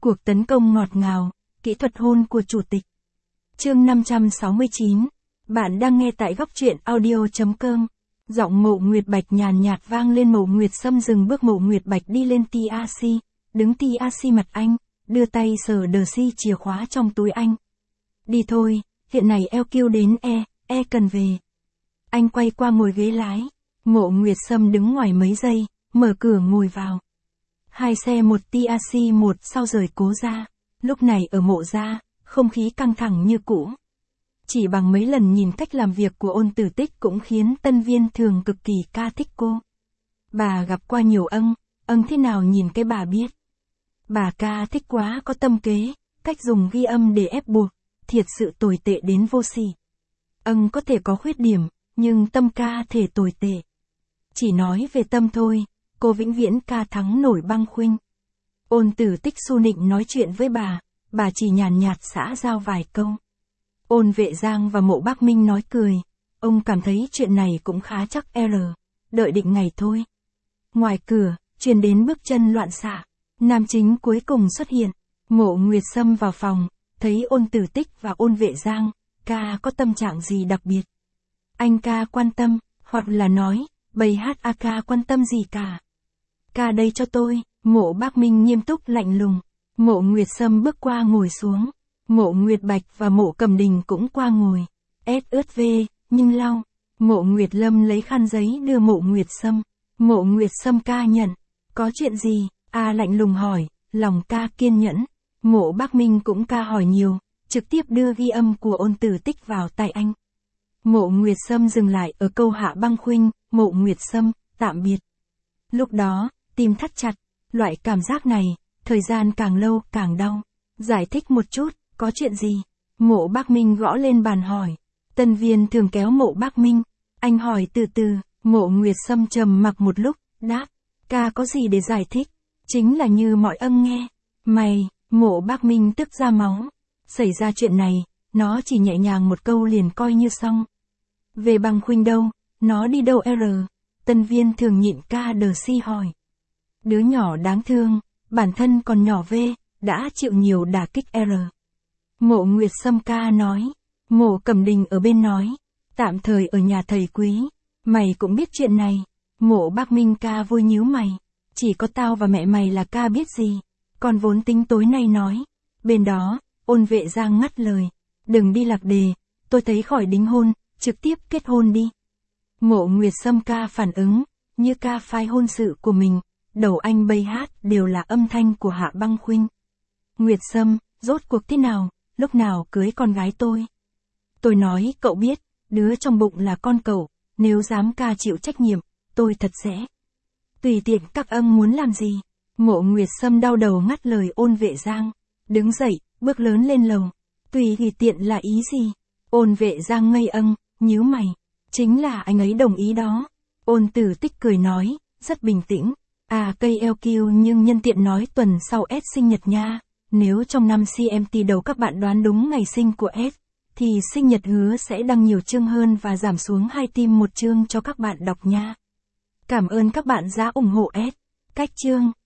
Cuộc tấn công ngọt ngào, kỹ thuật hôn của chủ tịch. Chương 569. Bạn đang nghe tại góc truyện audio.com. Giọng Mộ Nguyệt Bạch nhàn nhạt vang lên. Mộ Nguyệt Sâm dừng bước. Mộ Nguyệt Bạch đi lên TRC, đứng TRC mặt anh, đưa tay sờ đờ si chìa khóa trong túi anh. Đi thôi, hiện này LQ đến E cần về. Anh quay qua ngồi ghế lái. Mộ Nguyệt Sâm đứng ngoài mấy giây, mở cửa ngồi vào. Hai xe một TRC một sau rời Cố Gia. Lúc này ở Mộ Gia, không khí căng thẳng như cũ. Chỉ bằng mấy lần nhìn cách làm việc của Ôn Tử Tích cũng khiến Tân Viên Thường cực kỳ ca thích cô. Bà gặp qua nhiều ân thế nào nhìn cái bà biết. Bà ca thích quá, có tâm kế, cách dùng ghi âm để ép buộc, thiệt sự tồi tệ đến vô sỉ. Có thể có khuyết điểm, nhưng tâm ca thể tồi tệ. Chỉ nói về tâm thôi, cô vĩnh viễn ca thắng nổi Băng Khuynh. Ôn Tử Tích su nịnh nói chuyện với bà chỉ nhàn nhạt xã giao vài câu. Ôn Vệ Giang và Mộ Bác Minh nói cười, ông cảm thấy chuyện này cũng khá chắc đợi định ngày thôi. Ngoài cửa, truyền đến bước chân loạn xạ, nam chính cuối cùng xuất hiện. Mộ Nguyệt Sâm vào phòng, thấy Ôn Tử Tích và Ôn Vệ Giang, ca có tâm trạng gì đặc biệt. Anh ca quan tâm, hoặc là nói, bầy hát a ca quan tâm gì cả. Ca đây cho tôi. Mộ Bác Minh nghiêm túc lạnh lùng. Mộ Nguyệt Sâm bước qua ngồi xuống. Mộ Nguyệt Bạch và Mộ Cầm Đình cũng qua ngồi. SSV, nhưng lau. Mộ Nguyệt Lâm lấy khăn giấy đưa Mộ Nguyệt Sâm. Mộ Nguyệt Sâm ca nhận. Có chuyện gì? Lạnh lùng hỏi, lòng ca kiên nhẫn. Mộ Bác Minh cũng ca hỏi nhiều, trực tiếp đưa ghi âm của Ôn Tử Tích vào tay anh. Mộ Nguyệt Sâm dừng lại ở câu Hạ Băng Khuynh. Mộ Nguyệt Sâm, tạm biệt. Lúc đó, tim thắt chặt. Loại cảm giác này, thời gian càng lâu càng đau. Giải thích một chút, có chuyện gì? Mộ Bác Minh gõ lên bàn hỏi. Tân Viên Thường kéo Mộ Bác Minh. Anh hỏi từ từ. Mộ Nguyệt Sâm trầm mặc một lúc, đáp. Ca có gì để giải thích? Chính là như mọi nghe. Mày, Mộ Bác Minh tức ra máu. Xảy ra chuyện này, nó chỉ nhẹ nhàng một câu liền coi như xong. Về Băng Khuynh đâu? Nó đi đâu Tân Viên Thường nhịn ca đờ si hỏi. Đứa nhỏ đáng thương, bản thân còn nhỏ đã chịu nhiều đả kích Mộ Nguyệt Sâm ca nói. Mộ Cẩm Đình ở bên nói. Tạm thời ở nhà thầy Quý. Mày cũng biết chuyện này. Mộ Bác Minh ca vui nhíu mày. Chỉ có tao và mẹ mày là ca biết gì. Còn vốn tính tối nay nói. Bên đó, Ôn Vệ Giang ngắt lời. Đừng đi lạc đề, tôi thấy khỏi đính hôn, trực tiếp kết hôn đi. Mộ Nguyệt Sâm ca phản ứng, như ca phai hôn sự của mình. Đầu anh bay hát đều là âm thanh của Hạ Băng Khuynh. Nguyệt Sâm, rốt cuộc thế nào, lúc nào cưới con gái tôi? Tôi nói cậu biết, đứa trong bụng là con cậu, nếu dám ca chịu trách nhiệm, tôi thật sẽ. Tùy tiện các muốn làm gì? Mộ Nguyệt Sâm đau đầu ngắt lời Ôn Vệ Giang. Đứng dậy, bước lớn lên lầu. Tùy tiện là ý gì? Ôn Vệ Giang ngây nhíu mày. Chính là anh ấy đồng ý đó. Ôn Tử Tích cười nói, rất bình tĩnh. Cây LQ nhưng nhân tiện nói tuần sau S sinh nhật nha. Nếu trong năm CMT đầu các bạn đoán đúng ngày sinh của S, thì sinh nhật hứa sẽ đăng nhiều chương hơn và giảm xuống 2 tim một chương cho các bạn đọc nha. Cảm ơn các bạn đã ủng hộ S. Cách chương.